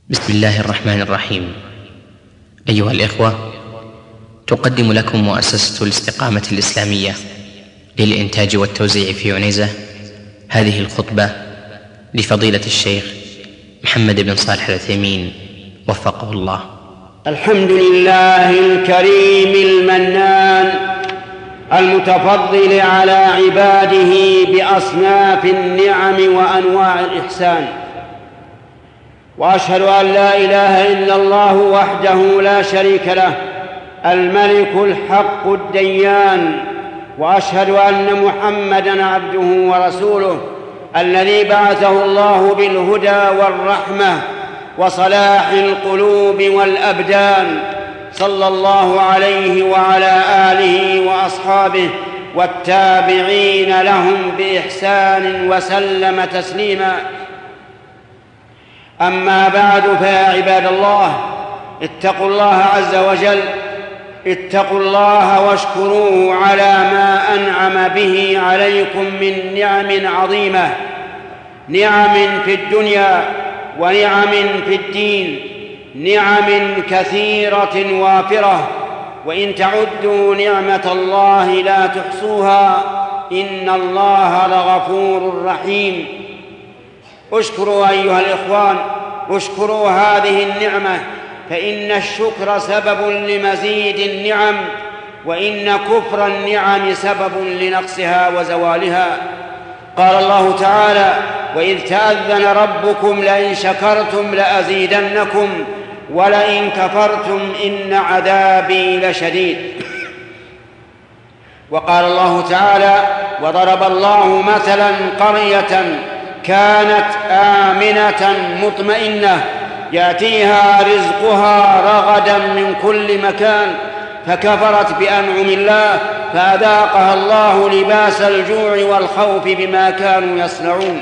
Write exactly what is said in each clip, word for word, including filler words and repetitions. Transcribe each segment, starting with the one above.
بسم الله الرحمن الرحيم. أيها الإخوة، تقدم لكم مؤسسة الاستقامة الإسلامية للإنتاج والتوزيع في عنيزة هذه الخطبة لفضيلة الشيخ محمد بن صالح العثيمين وفقه الله. الحمد لله الكريم المنان المتفضل على عباده بأصناف النعم وأنواع الإحسان، وأشهد أن لا إله إلا الله وحده لا شريك له الملك الحق الديان، وأشهد أن محمدًا عبده ورسوله الذي بعثه الله بالهدى والرحمة وصلاح القلوب والأبدان، صلى الله عليه وعلى آله وأصحابه والتابعين لهم بإحسان وسلم تسليما. أما بعد، فيا عباد الله، اتقوا الله عز وجل، اتقوا الله واشكروه على ما أنعم به عليكم من نعم عظيمة، نعم في الدنيا ونعم في الدين، نعم كثيرة وافرة، وإن تعدوا نعمة الله لا تحصوها، إن الله لغفور رحيم. اشكروا أيها الإخوان، اشكروا هذه النعمة، فإن الشكر سبب لمزيد النعم، وإن كفر النعم سبب لنقصها وزوالها. قال الله تعالى: وإذ تأذن ربكم لئن شكرتم لأزيدنكم ولئن كفرتم إن عذابي لشديد. وقال الله تعالى: وضرب الله مثلا قرية كانت آمنة مطمئنة يأتيها رزقها رغدا من كل مكان فكفرت بأنعم الله فأذاقها الله لباس الجوع والخوف بما كانوا يصنعون.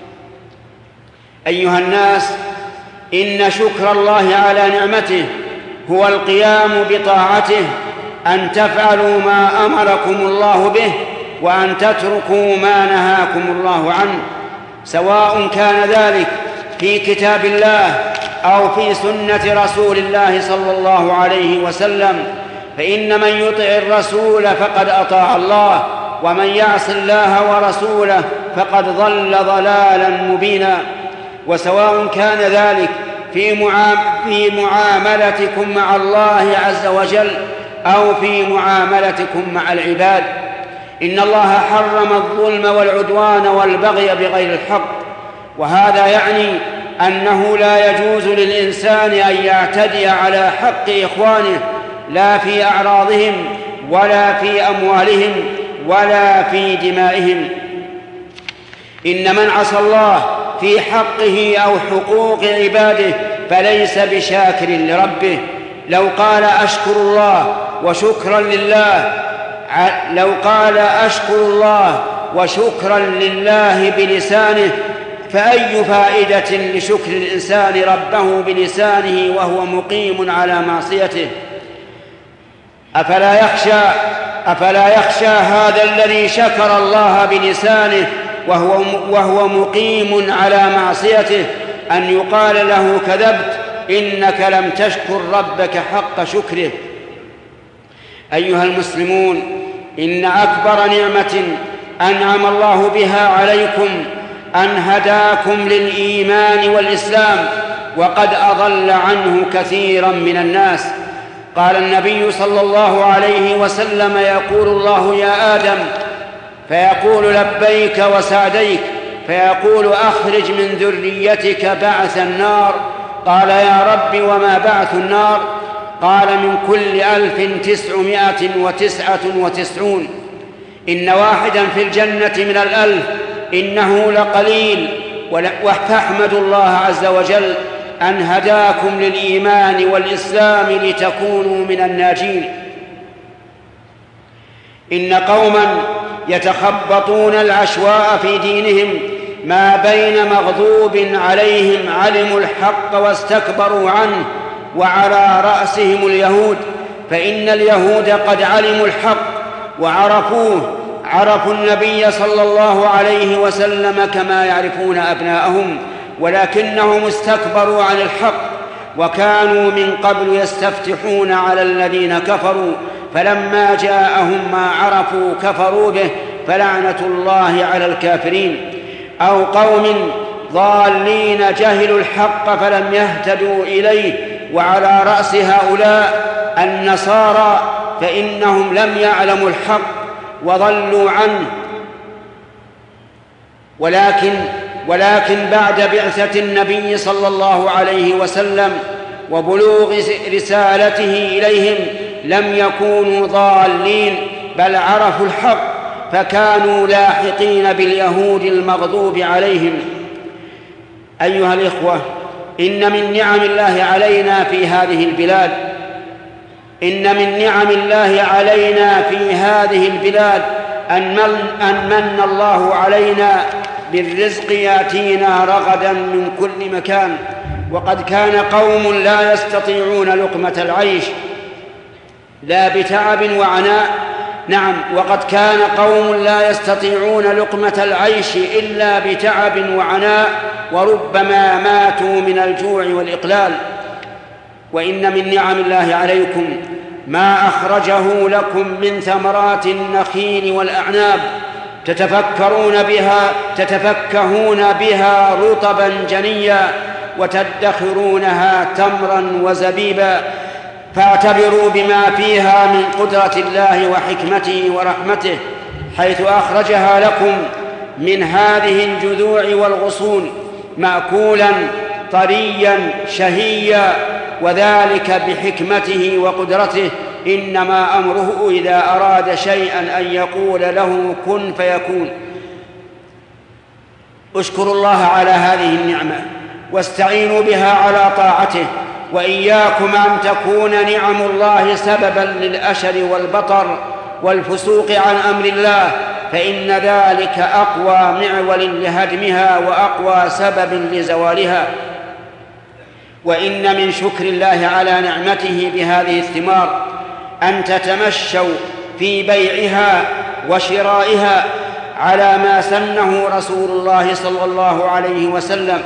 أيها الناس، إن شكر الله على نعمته هو القيام بطاعته، أن تفعلوا ما أمركم الله به وأن تتركوا ما نهاكم الله عنه، سواء كان ذلك في كتاب الله أو في سنة رسول الله صلى الله عليه وسلم، فإن من يطع الرسول فقد أطاع الله، ومن يعص الله ورسوله فقد ضل ضلالا مبينا. وسواء كان ذلك في معاملتكم مع الله عز وجل أو في معاملتكم مع العباد، إن الله حرم الظلم والعدوان والبغي بغير الحق، وهذا يعني أنه لا يجوز للإنسان أن يعتدي على حق إخوانه، لا في أعراضهم ولا في أموالهم ولا في دمائهم. إن من عصى الله في حقه أو حقوق عباده فليس بشاكر لربه. لو قال أشكر الله وشكرا لله لو قال أشكر الله وشكرا لله بلسانه، فأي فائدة لشكر الإنسان ربه بلسانه وهو مقيم على معصيته؟ أفلا يخشى أفلا يخشى هذا الذي شكر الله بلسانه وهو وهو مقيم على معصيته أن يقال له: كذبت، إنك لم تشكر ربك حق شكره. أيها المسلمون، إن أكبر نعمة أنعم الله بها عليكم أن هداكم للإيمان والإسلام، وقد أضل عنه كثيرا من الناس. قال النبي صلى الله عليه وسلم: يقول الله: يا آدم، فيقول: لبيك وسعديك، فيقول: أخرج من ذريتك بعث النار. قال: يا رب، وما بعث النار؟ قال: من كل ألف تسعمائة وتسعة وتسعون. إن واحدا في الجنة من الألف إنه لقليل، فاحمدوا الله عز وجل أن هداكم للإيمان والإسلام لتكونوا من الناجين. إن قوما يتخبطون العشواء في دينهم ما بين مغضوب عليهم علموا الحق واستكبروا عنه، وعلى رأسهم اليهود، فإن اليهود قد علموا الحق وعرفوه، عرفوا النبي صلى الله عليه وسلم كما يعرفون أبناءهم، ولكنهم استكبروا عن الحق وكانوا من قبل يستفتحون على الذين كفروا فلما جاءهم ما عرفوا كفروا به فلعنة الله على الكافرين. أو قوم ضالين جهلوا الحق فلم يهتدوا إليه، وعلى رأس هؤلاء النصارى فإنهم لم يعلموا الحق وضلوا عنه، ولكن ولكن بعد بعثة النبي صلى الله عليه وسلم وبلوغ رسالته إليهم لم يكونوا ضالين، بل عرفوا الحق فكانوا لاحقين باليهود المغضوب عليهم. أيها الإخوة، إن من نعم الله علينا في هذه البلاد إن من نعم الله علينا في هذه البلاد أن من, أن من الله علينا بالرزق يأتينا رغدا من كل مكان. وقد كان قوم لا يستطيعون لقمة العيش لا بتعب وعناء نعم وقد كان قوم لا يستطيعون لقمة العيش إلا بتعب وعناء، وربما ماتوا من الجوع والإقلال. وإن من نعم الله عليكم ما أخرجه لكم من ثمرات النخيل والأعناب تتفكرون بها تتفكهون بها رطبا جنيا وتدخرونها تمرا وزبيبا، فاعتبروا بما فيها من قدرة الله وحكمته ورحمته حيث أخرجها لكم من هذه الجذوع والغصون مأكولا طريا شهيا، وذلك بحكمته وقدرته. إنما أمره إذا أراد شيئا أن يقول له كن فيكون. اشكروا الله على هذه النعمة واستعينوا بها على طاعته، وإياكم أن تكون نعم الله سببا للأشر والبطر والفسوق عن أمر الله، فإن ذلك أقوى معول لهدمها وأقوى سبب لزوالها. وإن من شكر الله على نعمته بهذه الثمار أن تتمشوا في بيعها وشرائها على ما سنه رسول الله صلى الله عليه وسلم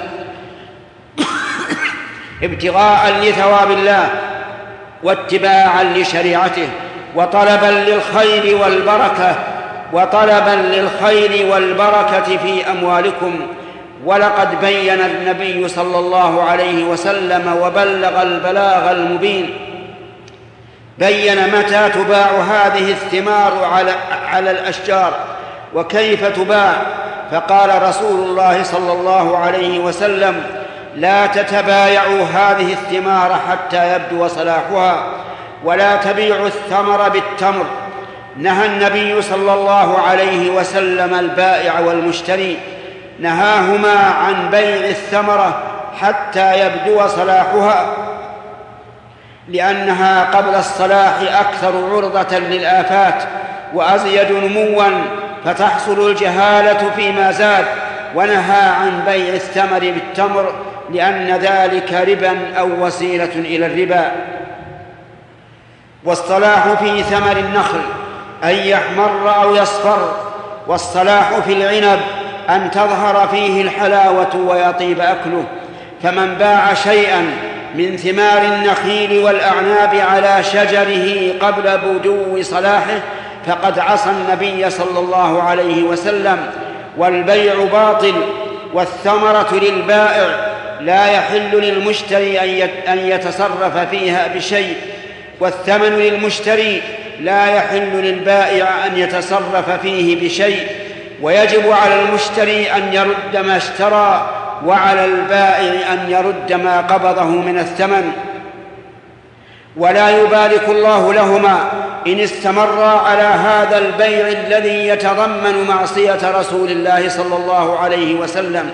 ابتغاء لثواب الله واتباعا لشريعته وطلبا للخير والبركة وطلبا للخير والبركة في أموالكم. ولقد بين النبي صلى الله عليه وسلم وبلغ البلاغ المبين بين متى تباع هذه الثمار على, على الأشجار وكيف تباع، فقال رسول الله صلى الله عليه وسلم: لا تتبايعوا هذه الثمار حتى يبدو صلاحها، ولا تبيعوا الثمر بالتمر. نهى النبي صلى الله عليه وسلم البائع والمشتري، نهاهما عن بيع الثمرة حتى يبدو صلاحها، لأنها قبل الصلاح أكثر عرضة للآفات وأزيد نموا فتحصل الجهالة فيما زاد. ونهى عن بيع الثمر بالتمر لأن ذلك ربا أو وسيلة إلى الربا. والصلاح في ثمر النخل أن يحمر أو يصفر، والصلاح في العنب أن تظهر فيه الحلاوة ويطيب أكله. فمن باع شيئا من ثمار النخيل والأعناب على شجره قبل بدو صلاحه فقد عصى النبي صلى الله عليه وسلم. والبيع باطل، والثمرة للبائع، لا يحل للمشتري أن يتصرف فيها بشيء، والثمن للمشتري لا يحل للبائع أن يتصرف فيه بشيء. ويجب على المشتري أن يرد ما اشترى، وعلى البائع أن يرد ما قبضه من الثمن، ولا يبارك الله لهما إن استمرا على هذا البيع الذي يتضمن معصية رسول الله صلى الله عليه وسلم.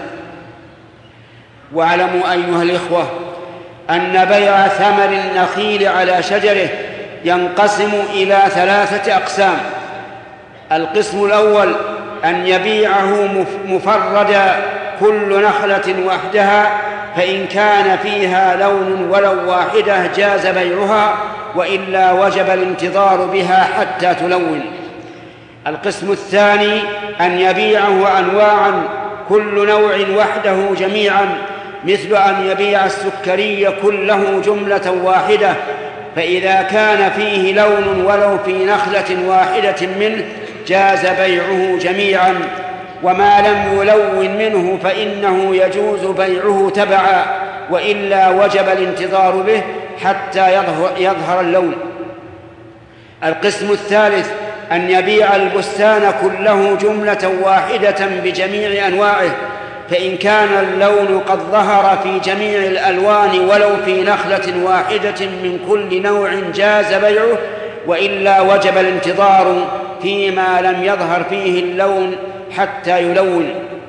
واعلموا أيها الإخوة أن بيع ثمر النخيل على شجره ينقسم إلى ثلاثة أقسام. القسم الأول أن يبيعه مفردا كل نخلة وحدها، فإن كان فيها لون ولو واحدة جاز بيعها، وإلا وجب الانتظار بها حتى تلون. القسم الثاني أن يبيعه أنواعا كل نوع وحده جميعا، مثل أن يبيع السكري كله جملة واحدة، فإذا كان فيه لون ولو في نخلة واحدة منه جاز بيعه جميعا، وما لم يلون منه فإنه يجوز بيعه تبعا، وإلا وجب الانتظار به حتى يظهر اللون. القسم الثالث أن يبيع البستان كله جملة واحدة بجميع أنواعه، فإن كان اللون قد ظهر في جميع الألوان ولو في نخلة واحدة من كل نوع جاز بيعه، وإلا وجب الانتظار فيما لم يظهر فيه اللون حتى يلون.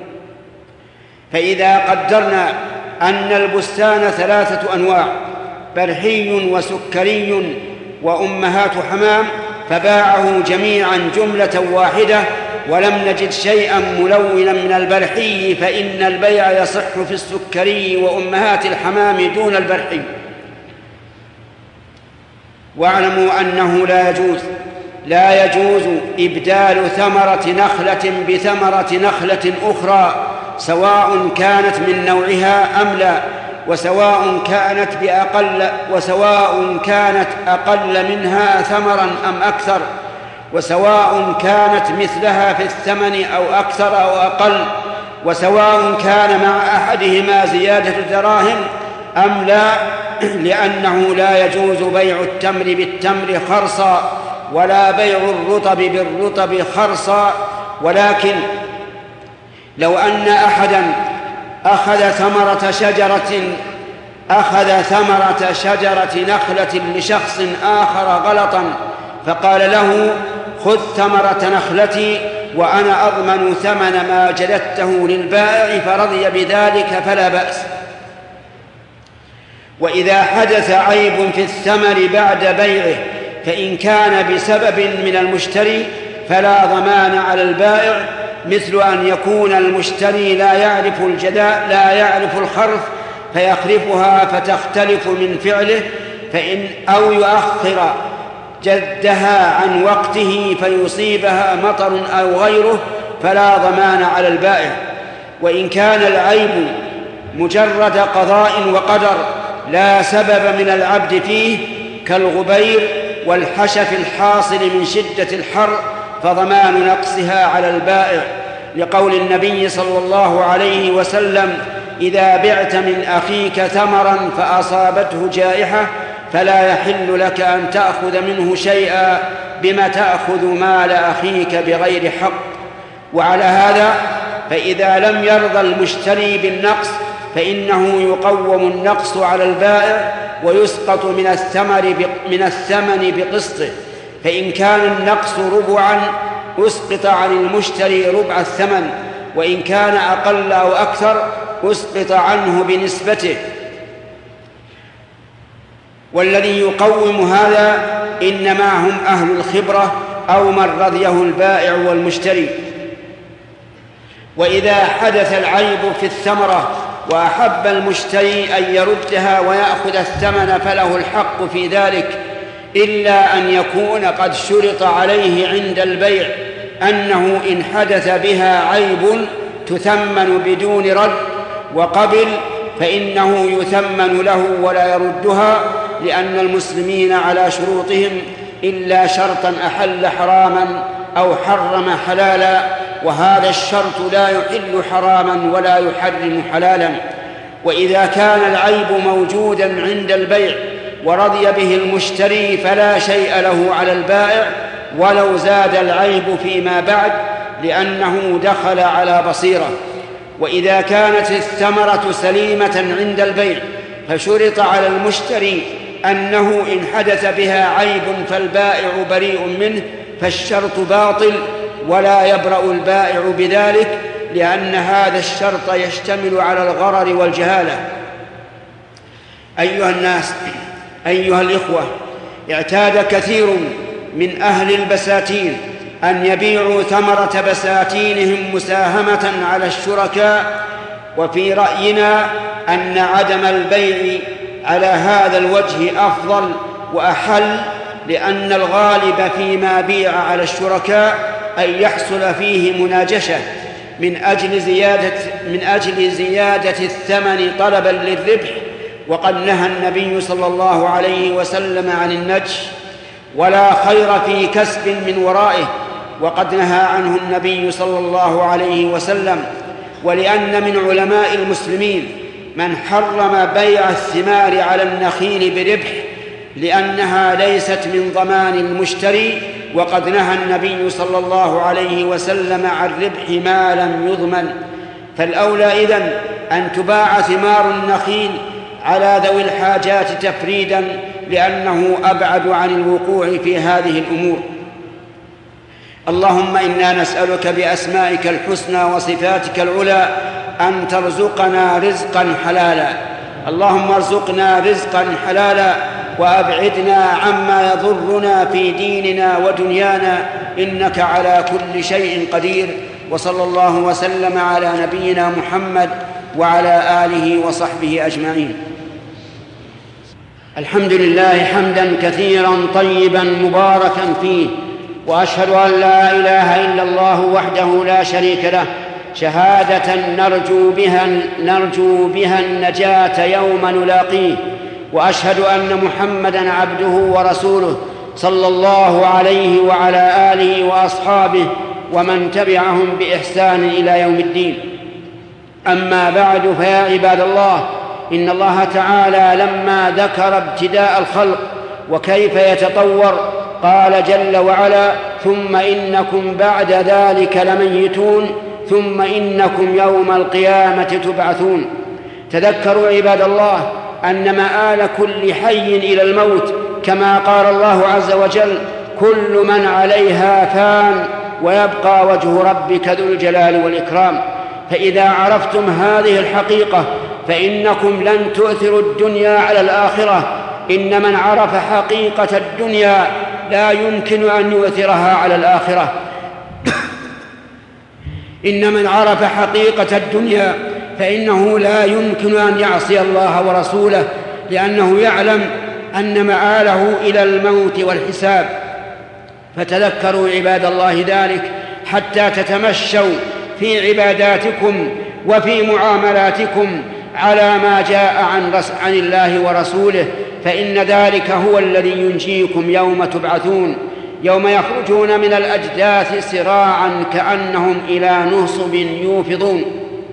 فإذا قدرنا أن البستان ثلاثة أنواع، برحي وسكري وأمهات حمام، فباعه جميعا جملة واحدة ولم نجد شيئا ملونا من البرحي، فإن البيع يصح في السكري وأمهات الحمام دون البرحي. واعلموا أنه لا يجوز لا يجوز إبدال ثمرة نخلة بثمرة نخلة أخرى، سواء كانت من نوعها أم لا، وسواء كانت بأقل وسواء كانت أقل منها ثمرا أم أكثر، وسواء كانت مثلها في الثمن أو أكثر أو أقل، وسواء كان مع أحدهما زيادة دراهم أم لا، لأنه لا يجوز بيع التمر بالتمر خرصا، ولا بيع الرطب بالرطب خرصا. ولكن لو أن أحدا أخذ ثمرة شجرة أخذ ثمرة شجرة نخلة لشخص آخر غلطا، فقال له: خذ ثمرة نخلتي وأنا أضمن ثمن ما جلدته للبائع، فرضي بذلك فلا بأس. وإذا حدث عيب في الثمر بعد بيعه فإن كان بسبب من المشتري فلا ضمان على البائع، مثل أن يكون المشتري لا يعرف الجداء لا يعرف الخرف فيخرفها فتختلف من فعله، فإن أو يؤخر جدها عن وقته فيصيبها مطر أو غيره فلا ضمان على البائع. وإن كان العيب مجرد قضاء وقدر لا سبب من العبد فيه كالغبير والحشف الحاصل من شدة الحر، فضمان نقصها على البائع، لقول النبي صلى الله عليه وسلم: إذا بعت من أخيك ثمرا فأصابته جائحة فلا يحل لك أن تأخذ منه شيئا، بما تأخذ مال أخيك بغير حق. وعلى هذا فإذا لم يرضى المشتري بالنقص فإنه يقوم النقص على البائع ويسقط من الثمر من الثمن بقسطه، فإن كان النقص ربعا أسقط عن المشتري ربع الثمن، وإن كان أقل أو أكثر أسقط عنه بنسبته. والذي يقوم هذا إنما هم أهل الخبرة أو من رضيه البائع والمشتري. وإذا حدث العيب في الثمرة وأحب المشتري أن يردها ويأخذ الثمن فله الحق في ذلك، إلا أن يكون قد شرط عليه عند البيع أنه إن حدث بها عيب تثمن بدون رد، وقبل فإنه يثمن له ولا يردها، لأن المسلمين على شروطهم إلا شرطا أحل حراما أو حرم حلالا، وهذا الشرط لا يحل حراما ولا يحرم حلالا. وإذا كان العيب موجودا عند البيع ورضي به المشتري فلا شيء له على البائع ولو زاد العيب فيما بعد، لأنه دخل على بصيرة. وإذا كانت الثمرة سليمة عند البيع فشرط على المشتري أنه إن حدث بها عيب فالبائع بريء منه، فالشرط باطل ولا يبرأ البائع بذلك، لأن هذا الشرط يشتمل على الغرر والجهالة. أيها الناس، أيها الإخوة، اعتاد كثير من أهل البساتين أن يبيعوا ثمرة بساتينهم مساهمة على الشركاء، وفي رأينا أن عدم البيع على هذا الوجه أفضل وأحل، لأن الغالب فيما بيع على الشركاء أن يحصل فيه مناجشة، من أجل زيادة من أجل زيادة الثمن طلبا للربح، وقد نهى النبي صلى الله عليه وسلم عن النجش، ولا خير في كسب من ورائه، وقد نهى عنه النبي صلى الله عليه وسلم. ولأن من علماء المسلمين من حرم بيع الثمار على النخيل بربح، لأنها ليست من ضمان المشتري، وقد نهى النبي صلى الله عليه وسلم عن ربح ما لم يضمن. فالأولى إذن أن تباع ثمار النخيل على ذوي الحاجات تفريدا، لأنه أبعد عن الوقوع في هذه الأمور. اللهم إنا نسألك بأسمائك الحسنى وصفاتك العلى أن ترزقنا رزقا حلالا. اللهم ارزقنا رزقا حلالا وأبعدنا عما يضرنا في ديننا ودنيانا، إنك على كل شيء قدير. وصلى الله وسلم على نبينا محمد وعلى آله وصحبه أجمعين. الحمد لله حمدا كثيرا طيبا مباركا فيه، وأشهد أن لا إله إلا الله وحده لا شريك له شهادة نرجو بها, نرجو بها النجاة يوم نلاقيه. وأشهد أن محمدًا عبده ورسوله صلى الله عليه وعلى آله وأصحابه ومن تبعهم بإحسان إلى يوم الدين. أما بعد، فيا عباد الله، إن الله تعالى لما ذكر ابتداء الخلق وكيف يتطور قال جل وعلا: ثم إنكم بعد ذلك لميتون ثم إنكم يوم القيامة تبعثون. تذكروا عباد الله أن مآل كل حي إلى الموت، كما قال الله عز وجل: كل من عليها فان ويبقى وجه ربك ذو الجلال والإكرام. فإذا عرفتم هذه الحقيقة فإنكم لن تؤثروا الدنيا على الآخرة. إن من عرف حقيقة الدنيا لا يمكن أن يؤثرها على الآخرة. إن من عرف حقيقة الدنيا فإنه لا يمكن أن يعصي الله ورسوله، لأنه يعلم أن مآله إلى الموت والحساب. فتذكروا عباد الله ذلك حتى تتمشوا في عباداتكم وفي معاملاتكم على ما جاء عن, عن الله ورسوله، فإن ذلك هو الذي ينجيكم يوم تبعثون، يوم يخرجون من الأجداث سراعا كأنهم إلى نصب يوفضون.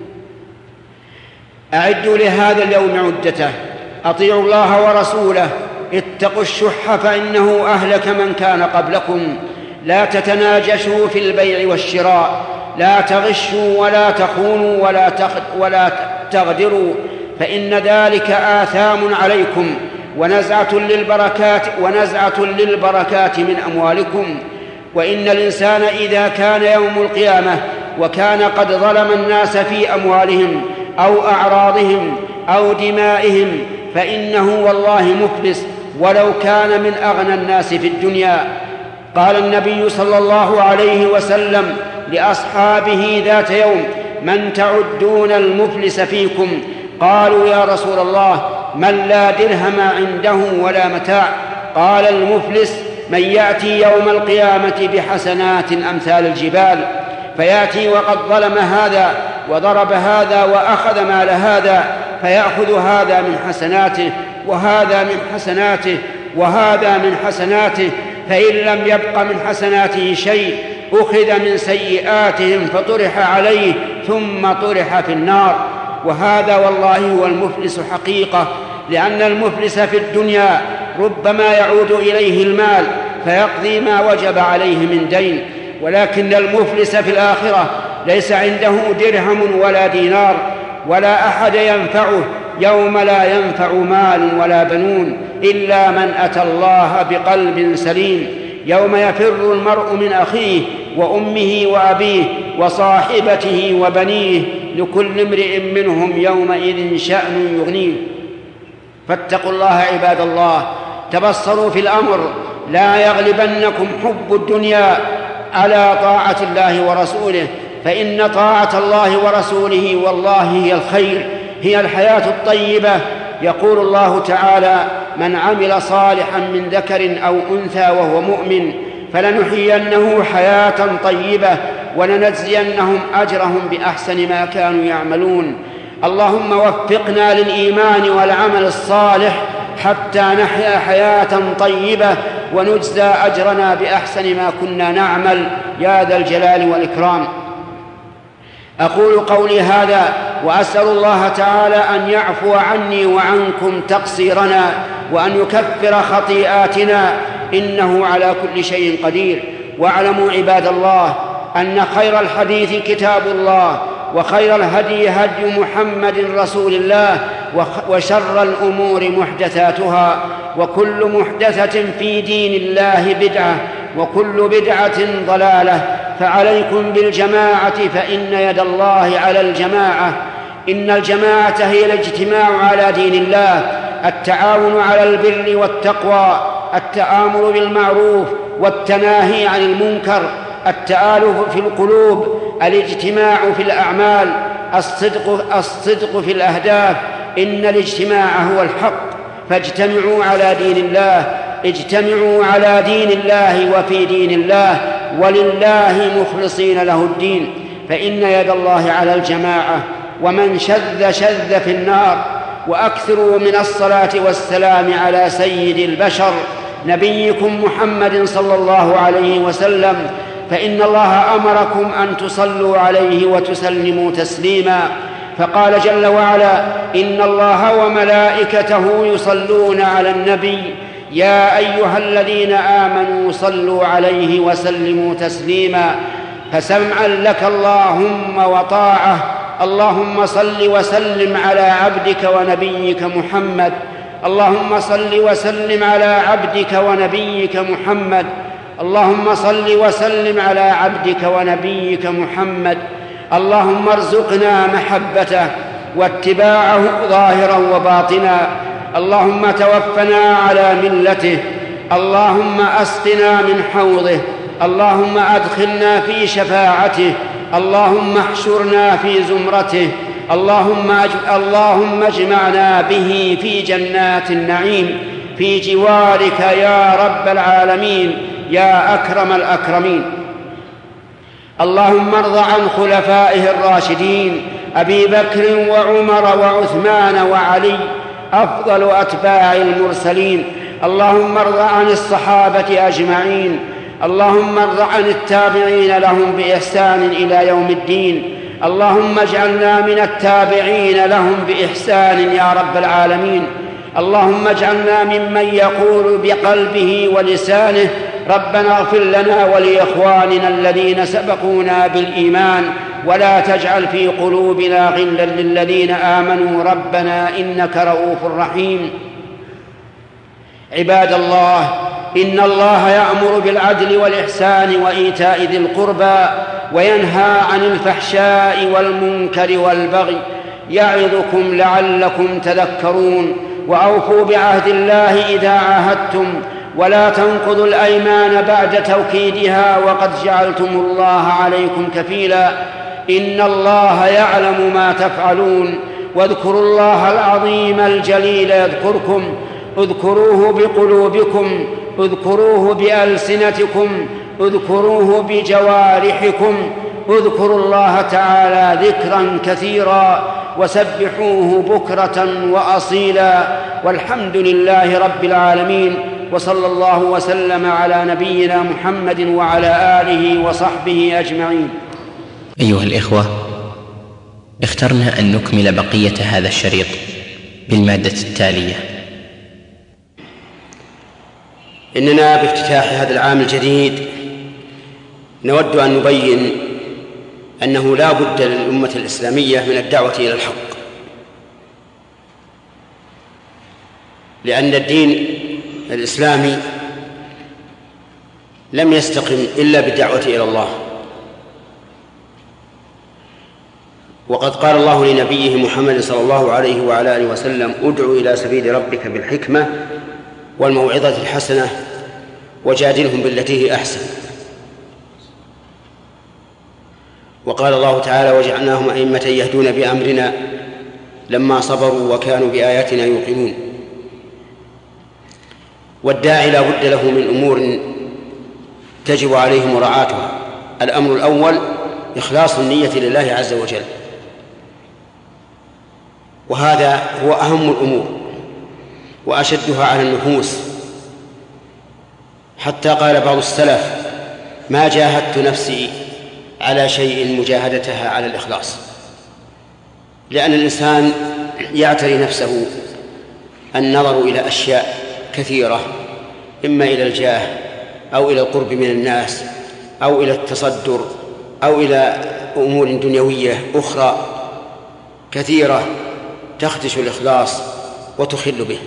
أعدوا لهذا اليوم عدته، أطيعوا الله ورسوله، اتقوا الشح فإنه أهلك من كان قبلكم. لا تتناجشوا في البيع والشراء، لا تغشوا ولا تخونوا ولا, ولا تغدروا، فإن ذلك آثام عليكم ونزعة للبركات, ونزعة للبركات من أموالكم. وإن الإنسان إذا كان يوم القيامة وكان قد ظلم الناس في أموالهم أو أعراضهم أو دمائهم فإنه والله مفلس ولو كان من أغنى الناس في الدنيا. قال النبي صلى الله عليه وسلم لأصحابه ذات يوم: من تعدون المفلس فيكم؟ قالوا: يا رسول الله، من لا درهم عنده ولا متاع؟ قال: المفلس من يأتي يوم القيامة بحسنات أمثال الجبال، فيأتي وقد ظلم هذا وضرب هذا وأخذ مال هذا، فيأخذ هذا من حسناته وهذا من حسناته وهذا من حسناته، فإن لم يبق من حسناته شيء أخذ من سيئاتهم فطرح عليه ثم طرح في النار. وهذا والله هو المفلس حقيقة، لأن المفلس في الدنيا ربما يعود إليه المال فيقضي ما وجب عليه من دين، ولكن المفلس في الآخرة ليس عنده درهم ولا دينار ولا أحد ينفعه يوم لا ينفع مال ولا بنون إلا من أتى الله بقلب سليم، يوم يفر المرء من أخيه وأمه وأبيه وصاحبته وبنيه، لكل امرئ منهم يومئذ شأن يغنيه. فاتقوا الله عباد الله، تبصروا في الأمر، لا يغلبنكم حب الدنيا على طاعة الله ورسوله، فإن طاعة الله ورسوله والله هي الخير، هي الحياة الطيبة. يقول الله تعالى: من عمل صالحا من ذكر أو أنثى وهو مؤمن فلنحيينه حياة طيبة ولنجزينهم أجرهم بأحسن ما كانوا يعملون. اللهم وفقنا للإيمان والعمل الصالح حتى نحيا حياة طيبة ونجزى أجرنا بأحسن ما كنا نعمل يا ذا الجلال والإكرام. أقول قولي هذا وأسأل الله تعالى أن يعفو عني وعنكم تقصيرنا وأن يكفر خطيئاتنا إنه على كل شيء قدير. واعلموا عباد الله أن خير الحديث كتاب الله وخير الهدي هدي محمد رسول الله وشر الأمور محدثاتها وكل محدثة في دين الله بدعة وكل بدعة ضلالة. فعليكم بالجماعة فإن يد الله على الجماعة. إن الجماعة هي الاجتماع على دين الله، التعاون على البر والتقوى، التآمر بالمعروف والتناهي عن المنكر، التآلف في القلوب، الاجتماع في الأعمال، الصدق, الصدق في الأهداف. إن الاجتماع هو الحق، فاجتمعوا على دين الله، اجتمعوا على دين الله وفي دين الله ولله مخلصين له الدين، فإن يد الله على الجماعة، ومن شذ شذ في النار. وأكثروا من الصلاة والسلام على سيد البشر نبيكم محمد صلى الله عليه وسلم، فإن الله أمركم أن تصلوا عليه وتسلموا تسليما. فقال جل وعلا: إن الله وملائكته يصلون على النبي يا أيها الذين آمنوا صلوا عليه وسلموا تسليما. فسمعا لك اللهم وطاعة. اللهم صل وسلم على عبدك ونبيك محمد. اللهم صل وسلم على عبدك ونبيك محمد. اللهم صل وسلم على عبدك ونبيك محمد. اللهم ارزقنا محبته واتباعه ظاهرا وباطنا. اللهم توفنا على ملته. اللهم أسقنا من حوضه. اللهم أدخلنا في شفاعته. اللهم احشرنا في زمرته. اللهم اللهم اجمعنا به في جنات النعيم في جوارك يا رب العالمين يا أكرم الأكرمين. اللهم ارض عن خلفائه الراشدين أبي بكر وعمر وعثمان وعلي أفضل أتباع المرسلين. اللهم ارض عن الصحابة أجمعين. اللهم ارض عن التابعين لهم بإحسان إلى يوم الدين. اللهم اجعلنا من التابعين لهم بإحسان يا رب العالمين. اللهم اجعلنا ممن يقول بقلبه ولسانه ربنا اغفر لنا ولإخواننا الذين سبقونا بالإيمان ولا تجعل في قلوبنا غلا للذين آمنوا ربنا إنك رؤوف رحيم. عباد الله، إن الله يأمر بالعدل والإحسان وإيتاء ذي القربى وينهى عن الفحشاء والمنكر والبغي يعظكم لعلكم تذكرون. وأوفوا بعهد الله إذا عاهدتم ولا تنقضوا الأيمان بعد توكيدها وقد جعلتم الله عليكم كفيلا. إن الله يعلم ما تفعلون. واذكروا الله العظيم الجليل يذكركم. اذكروه بقلوبكم، اذكروه بألسنتكم، اذكروه بجوارحكم. اذكروا الله تعالى ذكرا كثيرا وسبحوه بكرة وأصيلا. والحمد لله رب العالمين، وصلى الله وسلم على نبينا محمد وعلى آله وصحبه أجمعين. أيها الإخوة، اخترنا أن نكمل بقية هذا الشريط بالمادة التالية. إننا بافتتاح هذا العام الجديد نود أن نبين أنه لا بد للأمة الإسلامية من الدعوة إلى الحق، لأن الدين الإسلامي لم يستقم إلا بالدعوة إلى الله. وقد قال الله لنبيه محمد صلى الله عليه وعلى آله وسلم: ادع إلى سبيل ربك بالحكمة والموعظة الحسنة وجادلهم بالتي هي أحسن. وقال الله تعالى: وجعلناهم أئمة يهدون بأمرنا لما صبروا وكانوا بآياتنا يوقنون. والداعي لا بد له من أمور تجب عليه مراعاتها. الأمر الأول إخلاص النية لله عز وجل، وهذا هو أهم الأمور وأشدها على النفوس، حتى قال بعض السلف: ما جاهدت نفسي على شيء مجاهدتها على الإخلاص. لأن الإنسان يعتري نفسه النظر إلى أشياء كثيرة، إما إلى الجاه أو إلى القرب من الناس أو إلى التصدر أو إلى أمور دنيوية أخرى كثيرة تخدش الإخلاص وتخل به.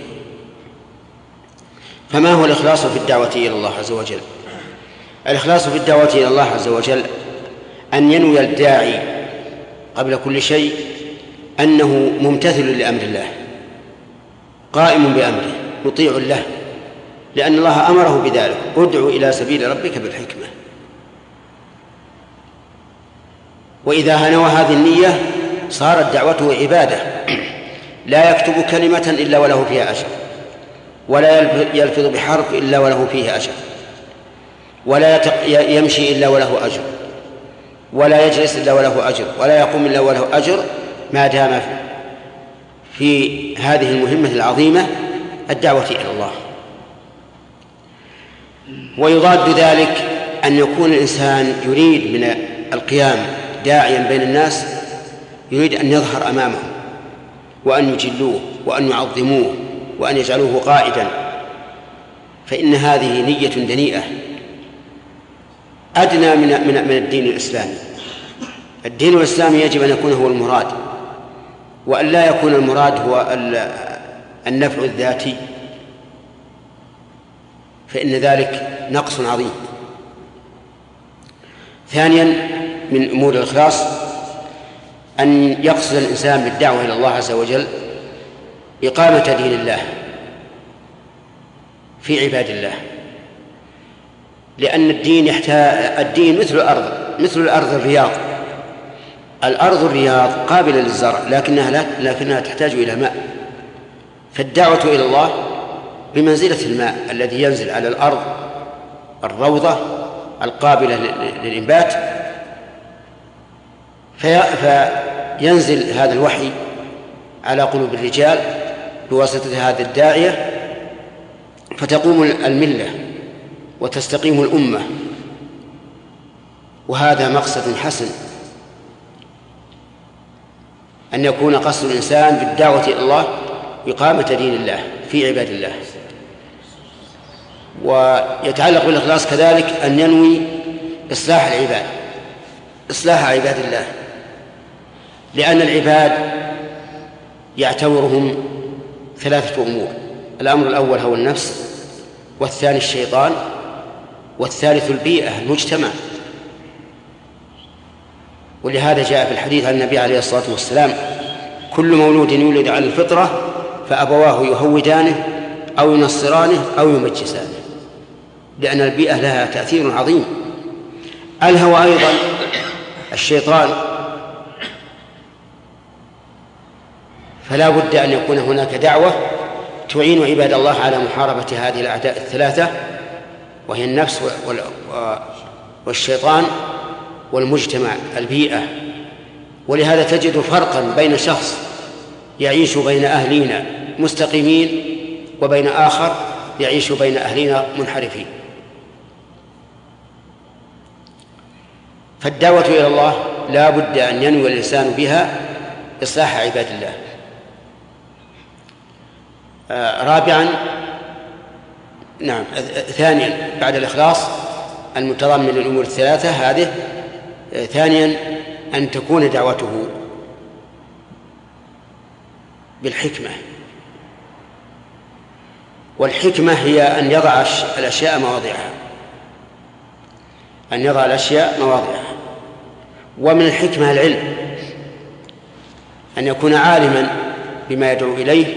فما هو الإخلاص في الدعوة إلى الله عز وجل؟ الإخلاص في الدعوة إلى الله عز وجل أن ينوي الداعي قبل كل شيء أنه ممتثل لأمر الله، قائم بأمره، مطيع له، لأن الله أمره بذلك: ادع إلى سبيل ربك بالحكمة. وإذا نوى هذه النية صارت دعوته عبادة، لا يكتب كلمة إلا وله فيها أجر، ولا يلفظ بحرف إلا وله فيه أجر، ولا يمشي إلا وله أجر، ولا يجلس إلا وله أجر، ولا يقوم إلا وله أجر، ما دام في هذه المهمة العظيمة الدعوة إلى الله. ويضاد ذلك أن يكون الإنسان يريد من القيام داعيا بين الناس، يريد أن يظهر أمامهم وأن يجلوه وأن يعظموه وأن يجعلوه قائدا، فإن هذه نية دنيئة أدنى من من من الدين الإسلامي. الدين الإسلامي يجب أن يكون هو المراد، وأن لا يكون المراد هو النفع الذاتي، فإن ذلك نقص عظيم. ثانيا من أمور الإخلاص أن يقصد الإنسان بالدعوة إلى الله عز وجل إقامة دين الله في عباد الله، لأن الدين يحتاج الدين مثل الأرض مثل الأرض الرياض. الأرض الرياض قابلة للزرع، لكنها لا لكنها تحتاج إلى ماء. فالدعوة إلى الله بمنزلة الماء الذي ينزل على الأرض الروضة القابلة للإنبات، فينزل هذا الوحي على قلوب الرجال بواسطة هذا الداعية، فتقوم الملة وتستقيم الأمة. وهذا مقصد حسن، أن يكون قصد الإنسان بالدعوة إلى الله إقامة دين الله في عباد الله. ويتعلق بالإخلاص كذلك أن ينوي إصلاح العباد، إصلاح عباد الله، لأن العباد يعتورهم ثلاثة أمور: الأمر الأول هو النفس، والثاني الشيطان، والثالث البيئة المجتمع. ولهذا جاء في الحديث عن النبي عليه الصلاة والسلام: كل مولود يولد على الفطرة فأبواه يهودانه أو ينصرانه أو يمجسانه، لأن البيئة لها تأثير عظيم. الهوى أيضا الشيطان، فلا بد أن يكون هناك دعوة تعين عباد الله على محاربة هذه الأعداء الثلاثة، وهي النفس والشيطان والمجتمع البيئة. ولهذا تجد فرقا بين شخص يعيش بين أهلنا مستقيمين وبين آخر يعيش بين أهلنا منحرفين. فالدعوة إلى الله لا بد أن ينوي الإنسان بها إصلاح عباد الله. آه رابعا نعم ثانيا بعد الإخلاص المتضمن للأمور الثلاثة هذه، آه ثانيا أن تكون دعوته بالحكمة. والحكمة هي أن يضع الأشياء مواضعها، أن يضع الأشياء مواضعها. ومن الحكمة العلم، أن يكون عالما بما يدعو إليه،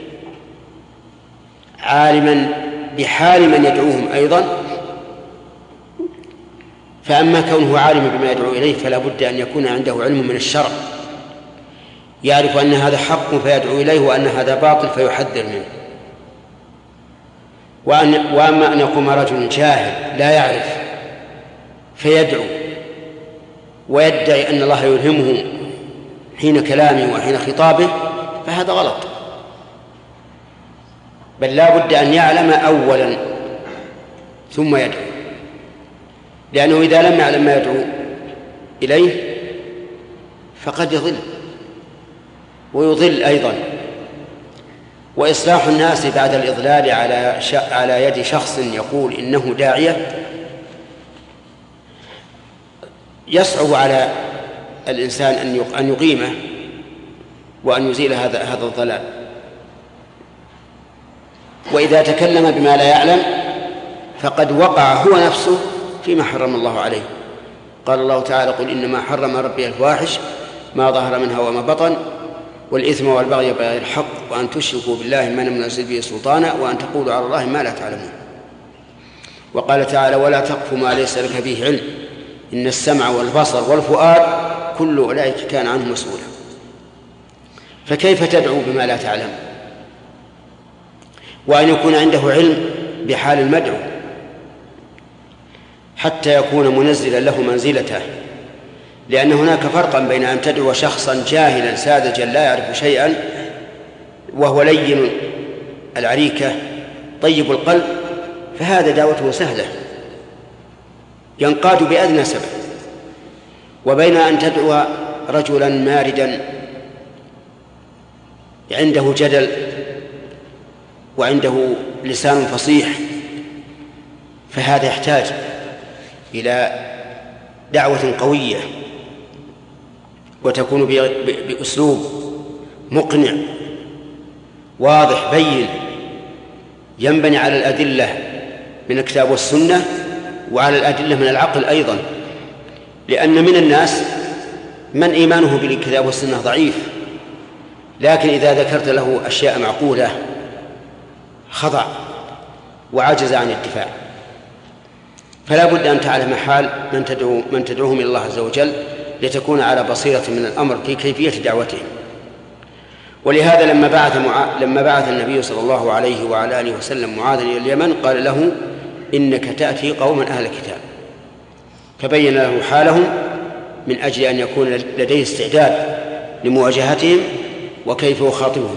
عالما بحال من يدعوهم أيضا. فأما كونه عالما بما يدعو إليه فلا بد أن يكون عنده علم من الشرع، يعرف أن هذا حق فيدعو إليه وأن هذا باطل فيحذر منه. وأن وأما أن يقوم رجل جاهل لا يعرف فيدعو ويدعي أن الله يلهمه حين كلامه وحين خطابه فهذا غلط، بل لا بد أن يعلم أولا ثم يدعو، لأنه إذا لم يعلم ما يدعو إليه فقد يضل ويضل أيضا. وإصلاح الناس بعد الإضلال على على يد شخص يقول إنه داعية يصعب على الإنسان أن يقيمه وأن يزيل هذا هذا الضلال. وإذا تكلم بما لا يعلم فقد وقع هو نفسه فيما حرم الله عليه. قال الله تعالى: قل إنما حرم ربي الفواحش ما ظهر منها وما بطن والإثم والبغي بغير الحق وأن تشركوا بالله ما لم ينزل به سلطانا وأن تقولوا على الله ما لا تعلمون. وقال تعالى: ولا تقف ما ليس لك به علم إن السمع والبصر والفؤاد كل أولئك كان عنه مسؤولا. فكيف تدعو بما لا تعلم؟ وأن يكون عنده علم بحال المدعو حتى يكون منزلا له منزلته، لأن هناك فرقا بين أن تدعو شخصا جاهلا ساذجا لا يعرف شيئا وهو لين العريكة طيب القلب فهذا دعوته سهلة ينقاد بأدنى سبب، وبين أن تدعو رجلا ماردا عنده جدل وعنده لسان فصيح فهذا يحتاج إلى دعوة قوية وتكون بأسلوب مقنع واضح بين ينبني على الأدلة من الكتاب والسنة وعلى الأدلة من العقل أيضا، لأن من الناس من إيمانه بالكتاب والسنة ضعيف، لكن إذا ذكرت له أشياء معقولة خضع وعجز عن الدفاع. فلا بد أن تعلم حال من تدعو من تدعوهم إلى الله عز وجل لتكون على بصيرة من الأمر في كيفية دعوتهم. ولهذا لما بعث مع... لما بعث النبي صلى الله عليه وعلى آله وسلم معاذا إلى اليمن قال له: إنك تأتي قوما أهل الكتاب، فبين له حالهم من أجل أن يكون لديه استعداد لمواجهتهم وكيف يخاطبهم.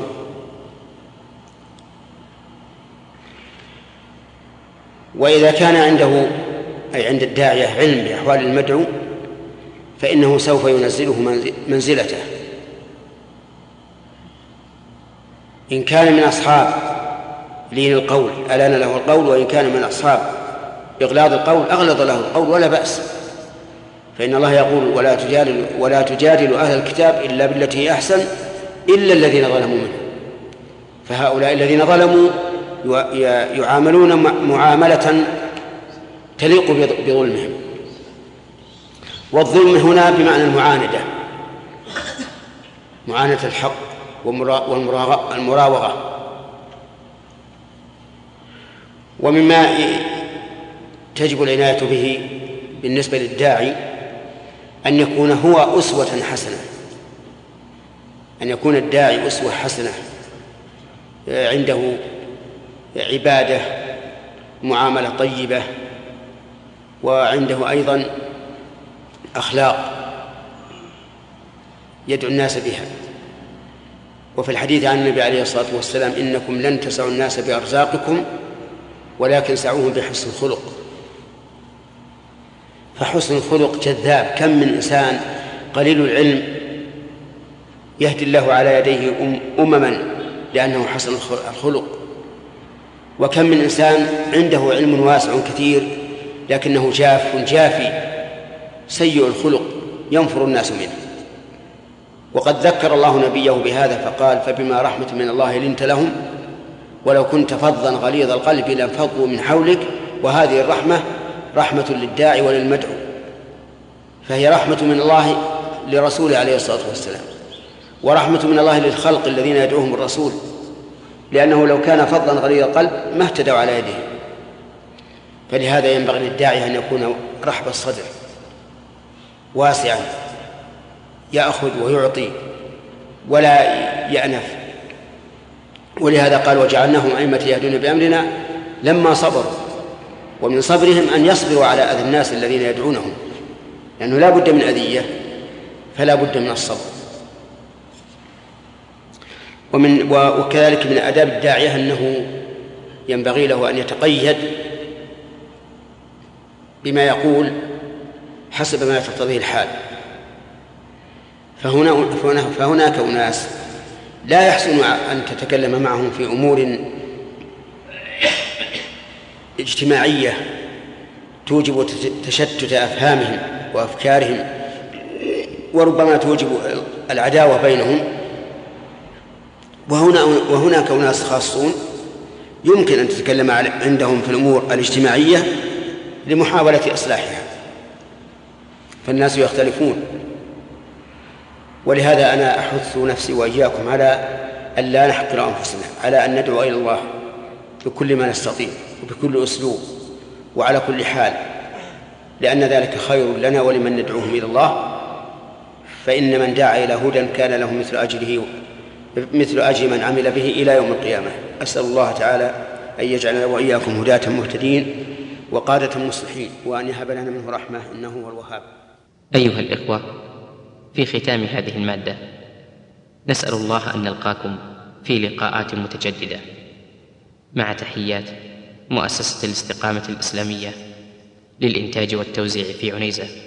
وإذا كان عنده أي عند الداعية علم بأحوال المدعو فإنه سوف ينزله منزلته. إن كان من أصحاب لين القول ألان له القول، وإن كان من أصحاب إغلاظ القول أغلظ له القول ولا بأس، فإن الله يقول: ولا تجادل ولا تجادل أهل الكتاب إلا بالتي هي أحسن إلا الذين ظلموا منهم. فهؤلاء الذين ظلموا يعاملون معاملة تليق بظلمهم، والظلم هنا بمعنى المعاندة، معاندة الحق والمراوغة. ومما تجب العناية به بالنسبة للداعي أن يكون هو أسوة حسنة، أن يكون الداعي أسوة حسنة، عنده عبادة، معاملة طيبة، وعنده أيضا أخلاق يدعو الناس بها. وفي الحديث عن النبي عليه الصلاة والسلام: إنكم لن تسعوا الناس بأرزاقكم ولكن سعوهم بحسن الخلق. فحسن الخلق جذاب. كم من إنسان قليل العلم يهدي الله على يديه أمما لأنه حسن الخلق، وكم من إنسان عنده علم واسع كثير لكنه جاف جافي سيء الخلق ينفر الناس منه. وقد ذكر الله نبيه بهذا فقال: فبما رحمة من الله لنت لهم ولو كنت فظا غليظ القلب لانفضوا من حولك. وهذه الرحمة رحمة للداعي وللمدعو، فهي رحمة من الله لرسوله عليه الصلاة والسلام، ورحمة من الله للخلق الذين يدعوهم الرسول، لأنه لو كان فظا غليظ القلب ما اهتدوا على يده. فلهذا ينبغي للداعي أن يكون رحب الصدر واسعا، يأخذ ويعطي ولا يأنف. ولهذا قال: وجعلناهم أئمة يهدون بأمرنا لما صبروا. ومن صبرهم أن يصبروا على أذى الناس الذين يدعونهم، لأنه لا بد من أذية فلا بد من الصبر. ومن وكذلك من آداب الداعية أنه ينبغي له أن يتقيد بما يقول حسب ما تقتضيه الحال. فهنا فهناك أناس لا يحسن أن تتكلم معهم في أمور اجتماعية توجب تشتت أفهامهم وأفكارهم وربما توجب العداوة بينهم، وهنا وهناك أناس خاصون يمكن أن تتكلم عندهم في الأمور الاجتماعية لمحاولة إصلاحها، فالناس يختلفون. ولهذا أنا أحث نفسي وإياكم على أن لا نحقر أنفسنا، على أن ندعو إلى الله بكل ما نستطيع وبكل أسلوب وعلى كل حال، لأن ذلك خير لنا ولمن ندعوهم إلى الله. فإن من دعا إلى هدى كان له مثل أجره مثل أجر من عمل به إلى يوم القيامة. أسأل الله تعالى أن يجعلنا وإياكم هداة مهتدين وقادة مصلحين، وأن يهب لنا منه رحمة إنه هو الوهاب. أيها الإخوة، في ختام هذه المادة نسأل الله أن نلقاكم في لقاءات متجددة، مع تحيات مؤسسة الاستقامة الإسلامية للإنتاج والتوزيع في عنيزة.